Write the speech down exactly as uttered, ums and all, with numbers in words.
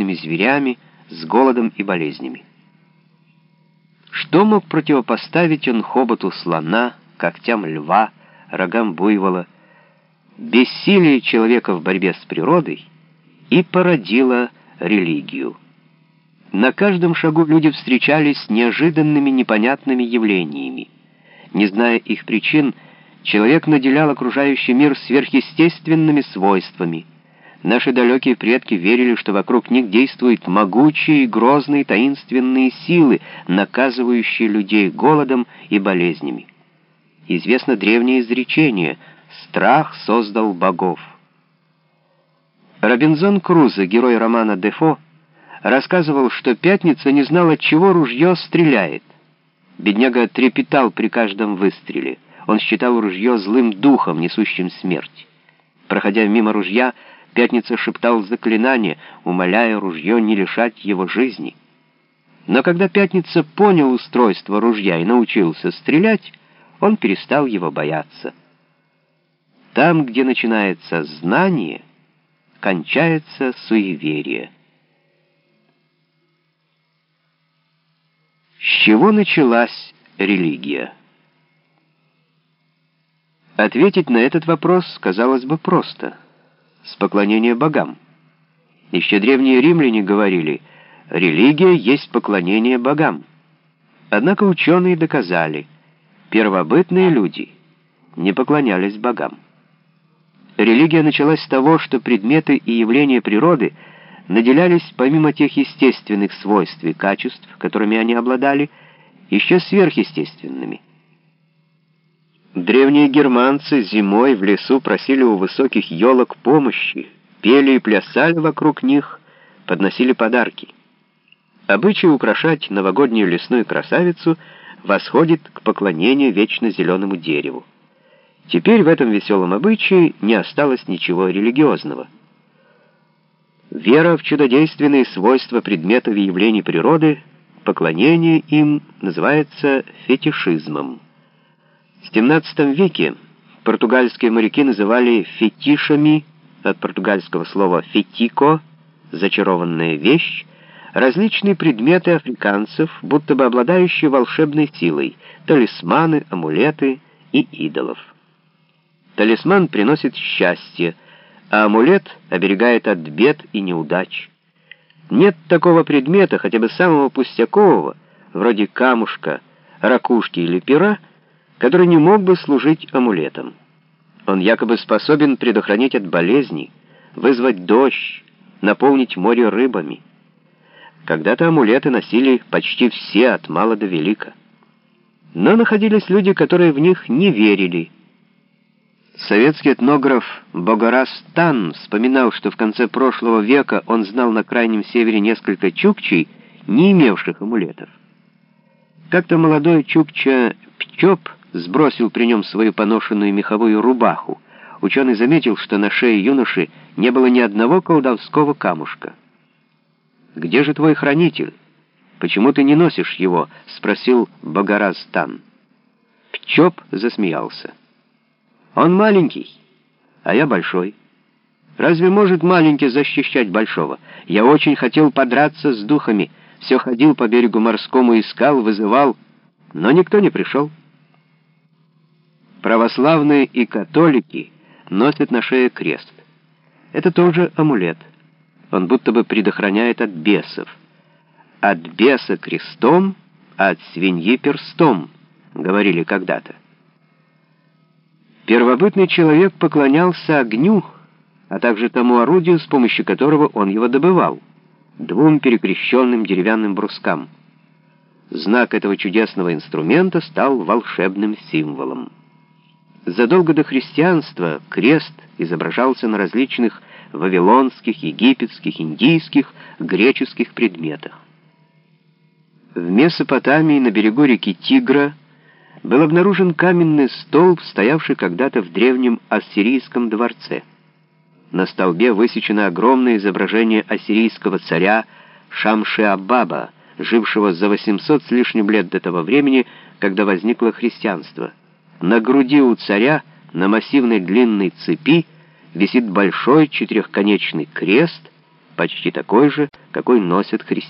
хищными зверями, с голодом и болезнями. Что мог противопоставить он хоботу слона, когтям льва, рогам буйвола? Бессилие человека в борьбе с природой и породило религию. На каждом шагу люди встречались с неожиданными непонятными явлениями. Не зная их причин, человек наделял окружающий мир сверхъестественными свойствами. Наши далекие предки верили, что вокруг них действуют могучие, грозные, таинственные силы, наказывающие людей голодом и болезнями. Известно древнее изречение «Страх создал богов». Робинзон Крузо, герой романа Дефо, рассказывал, что Пятница не знал, от чего ружье стреляет. Бедняга трепетал при каждом выстреле. Он считал ружье злым духом, несущим смерть. Проходя мимо ружья, Пятница шептал заклинание, умоляя ружье не лишать его жизни. Но когда Пятница понял устройство ружья и научился стрелять, он перестал его бояться. Там, где начинается знание, кончается суеверие. С чего началась религия? Ответить на этот вопрос, казалось бы, просто. С поклонения богам. Еще древние римляне говорили, религия есть поклонение богам. Однако ученые доказали, первобытные люди не поклонялись богам. Религия началась с того, что предметы и явления природы наделялись, помимо тех естественных свойств и качеств, которыми они обладали, еще сверхъестественными. Древние германцы зимой в лесу просили у высоких елок помощи, пели и плясали вокруг них, подносили подарки. Обычай украшать новогоднюю лесную красавицу восходит к поклонению вечно зеленому дереву. Теперь в этом веселом обычае не осталось ничего религиозного. Вера в чудодейственные свойства предметов и явлений природы, поклонение им называется фетишизмом. В семнадцатом веке португальские моряки называли фетишами, от португальского слова «фетико» — «зачарованная вещь», различные предметы африканцев, будто бы обладающие волшебной силой, талисманы, амулеты и идолов. Талисман приносит счастье, а амулет оберегает от бед и неудач. Нет такого предмета, хотя бы самого пустякового, вроде камушка, ракушки или пера, который не мог бы служить амулетом. Он якобы способен предохранить от болезней, вызвать дождь, наполнить море рыбами. Когда-то амулеты носили почти все, от мала до велика. Но находились люди, которые в них не верили. Советский этнограф Богораз Тан вспоминал, что в конце прошлого века он знал на Крайнем Севере несколько чукчей, не имевших амулетов. Как-то молодой чукча Пчоп сбросил при нем свою поношенную меховую рубаху. Ученый заметил, что на шее юноши не было ни одного колдовского камушка. «Где же твой хранитель? Почему ты не носишь его?» — спросил Богораз Тан. Пчоп засмеялся. «Он маленький, а я большой. Разве может маленький защищать большого? Я очень хотел подраться с духами, все ходил по берегу морскому, искал, вызывал, но никто не пришел». Православные и католики носят на шее крест. Это тоже амулет. Он будто бы предохраняет от бесов. «От беса крестом, а от свиньи перстом», — говорили когда-то. Первобытный человек поклонялся огню, а также тому орудию, с помощью которого он его добывал, двум перекрещенным деревянным брускам. Знак этого чудесного инструмента стал волшебным символом. Задолго до христианства крест изображался на различных вавилонских, египетских, индийских, греческих предметах. В Месопотамии на берегу реки Тигра был обнаружен каменный столб, стоявший когда-то в древнем ассирийском дворце. На столбе высечено огромное изображение ассирийского царя Шамши-Абаба, жившего за восемьсот с лишним лет до того времени, когда возникло христианство. На груди у царя на массивной длинной цепи висит большой четырехконечный крест, почти такой же, какой носят христиане.